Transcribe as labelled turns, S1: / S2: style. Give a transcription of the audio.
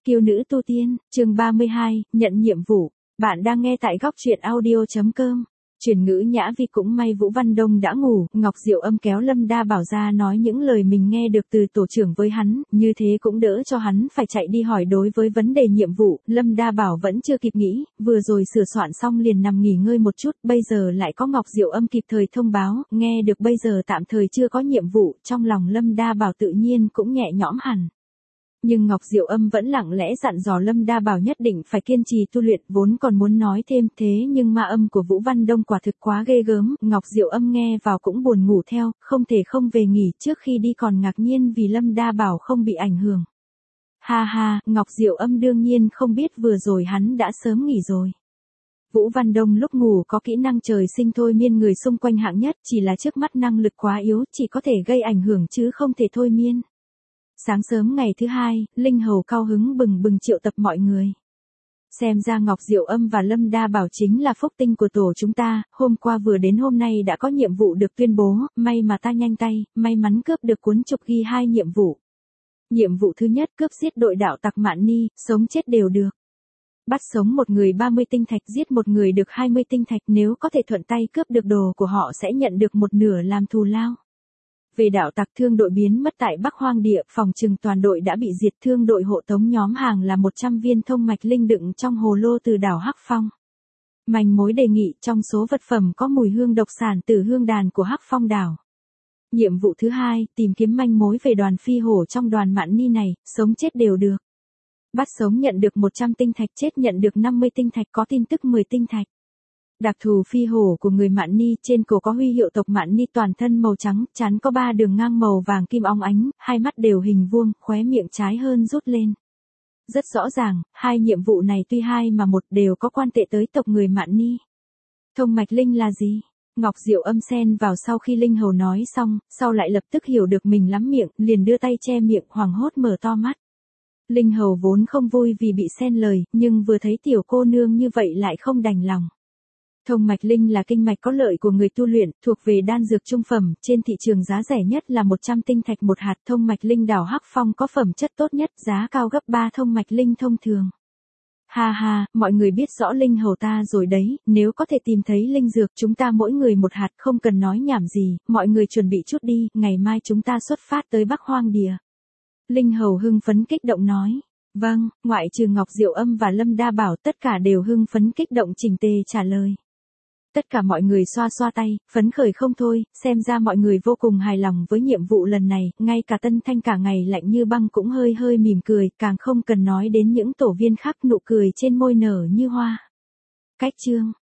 S1: Kiêu nữ tu tiên, chương 32, nhận nhiệm vụ. Bạn đang nghe tại góc truyện audio.com. Truyền ngữ nhã vi cũng may Vũ Văn Đông đã ngủ, Ngọc Diệu Âm kéo Lâm Đa Bảo ra nói những lời mình nghe được từ tổ trưởng với hắn, như thế cũng đỡ cho hắn phải chạy đi hỏi đối với vấn đề nhiệm vụ. Lâm Đa Bảo vẫn chưa kịp nghĩ, vừa rồi sửa soạn xong liền nằm nghỉ ngơi một chút, bây giờ lại có Ngọc Diệu Âm kịp thời thông báo, nghe được bây giờ tạm thời chưa có nhiệm vụ, trong lòng Lâm Đa Bảo tự nhiên cũng nhẹ nhõm hẳn. Nhưng Ngọc Diệu Âm vẫn lặng lẽ dặn dò Lâm Đa Bảo nhất định phải kiên trì tu luyện, vốn còn muốn nói thêm thế nhưng ma âm của Vũ Văn Đông quả thực quá ghê gớm, Ngọc Diệu Âm nghe vào cũng buồn ngủ theo, không thể không về nghỉ, trước khi đi còn ngạc nhiên vì Lâm Đa Bảo không bị ảnh hưởng. Ha ha, Ngọc Diệu Âm đương nhiên không biết vừa rồi hắn đã sớm nghỉ rồi. Vũ Văn Đông lúc ngủ có kỹ năng trời sinh thôi miên người xung quanh hạng nhất, chỉ là trước mắt năng lực quá yếu, chỉ có thể gây ảnh hưởng chứ không thể thôi miên. Sáng sớm ngày thứ hai, Linh Hầu cao hứng bừng bừng triệu tập mọi người. Xem ra Ngọc Diệu Âm và Lâm Đa Bảo chính là phúc tinh của tổ chúng ta, hôm qua vừa đến hôm nay đã có nhiệm vụ được tuyên bố, may mà ta nhanh tay, may mắn cướp được cuốn trục ghi 2 nhiệm vụ. Nhiệm vụ thứ nhất cướp giết đội đạo tặc Mạn Ni, sống chết đều được. Bắt sống một người 30 tinh thạch, giết một người được 20 tinh thạch, nếu có thể thuận tay cướp được đồ của họ sẽ nhận được một nửa làm thù lao. Về đạo tặc thương đội biến mất tại Bắc Hoang Địa, phòng trừng toàn đội đã bị diệt, thương đội hộ tống nhóm hàng là 100 viên thông mạch linh đựng trong hồ lô từ đảo Hắc Phong. Manh mối đề nghị trong số vật phẩm có mùi hương độc sản từ hương đàn của Hắc Phong đảo. Nhiệm vụ thứ hai, tìm kiếm manh mối về đoàn phi hổ trong đoàn Mạn Ni này, sống chết đều được. Bắt sống nhận được 100 tinh thạch, chết nhận được 50 tinh thạch, có tin tức 10 tinh thạch. Đặc thù phi hổ của người Mạn Ni, trên cổ có huy hiệu tộc Mạn Ni, toàn thân màu trắng, trán có 3 đường ngang màu vàng kim óng ánh, hai mắt đều hình vuông, khóe miệng trái hơn rút lên. Rất rõ ràng, hai nhiệm vụ này tuy hai mà một đều có quan hệ tới tộc người Mạn Ni. Thông mạch linh là gì? Ngọc Diệu Âm xen vào sau khi Linh Hầu nói xong, sau lại lập tức hiểu được mình lắm miệng, liền đưa tay che miệng, hoảng hốt mở to mắt. Linh Hầu vốn không vui vì bị xen lời, nhưng vừa thấy tiểu cô nương như vậy lại không đành lòng. Thông mạch linh là kinh mạch có lợi của người tu luyện, thuộc về đan dược trung phẩm, trên thị trường giá rẻ nhất là 100 tinh thạch một hạt. Thông mạch linh đảo Hắc Phong có phẩm chất tốt nhất, giá cao gấp 3 thông mạch linh thông thường. Ha ha, mọi người biết rõ Linh Hầu ta rồi đấy, nếu có thể tìm thấy linh dược chúng ta mỗi người một hạt, không cần nói nhảm gì, mọi người chuẩn bị chút đi, ngày mai chúng ta xuất phát tới Bắc Hoang Địa. Linh Hầu hưng phấn kích động nói. Vâng, ngoại trừ Ngọc Diệu Âm và Lâm Đa Bảo tất cả đều hưng phấn kích động chỉnh tề trả lời. Tất cả mọi người xoa xoa tay, phấn khởi không thôi, xem ra mọi người vô cùng hài lòng với nhiệm vụ lần này, ngay cả Tân Thanh cả ngày lạnh như băng cũng hơi hơi mỉm cười, càng không cần nói đến những tổ viên khác, nụ cười trên môi nở như hoa. Cách chương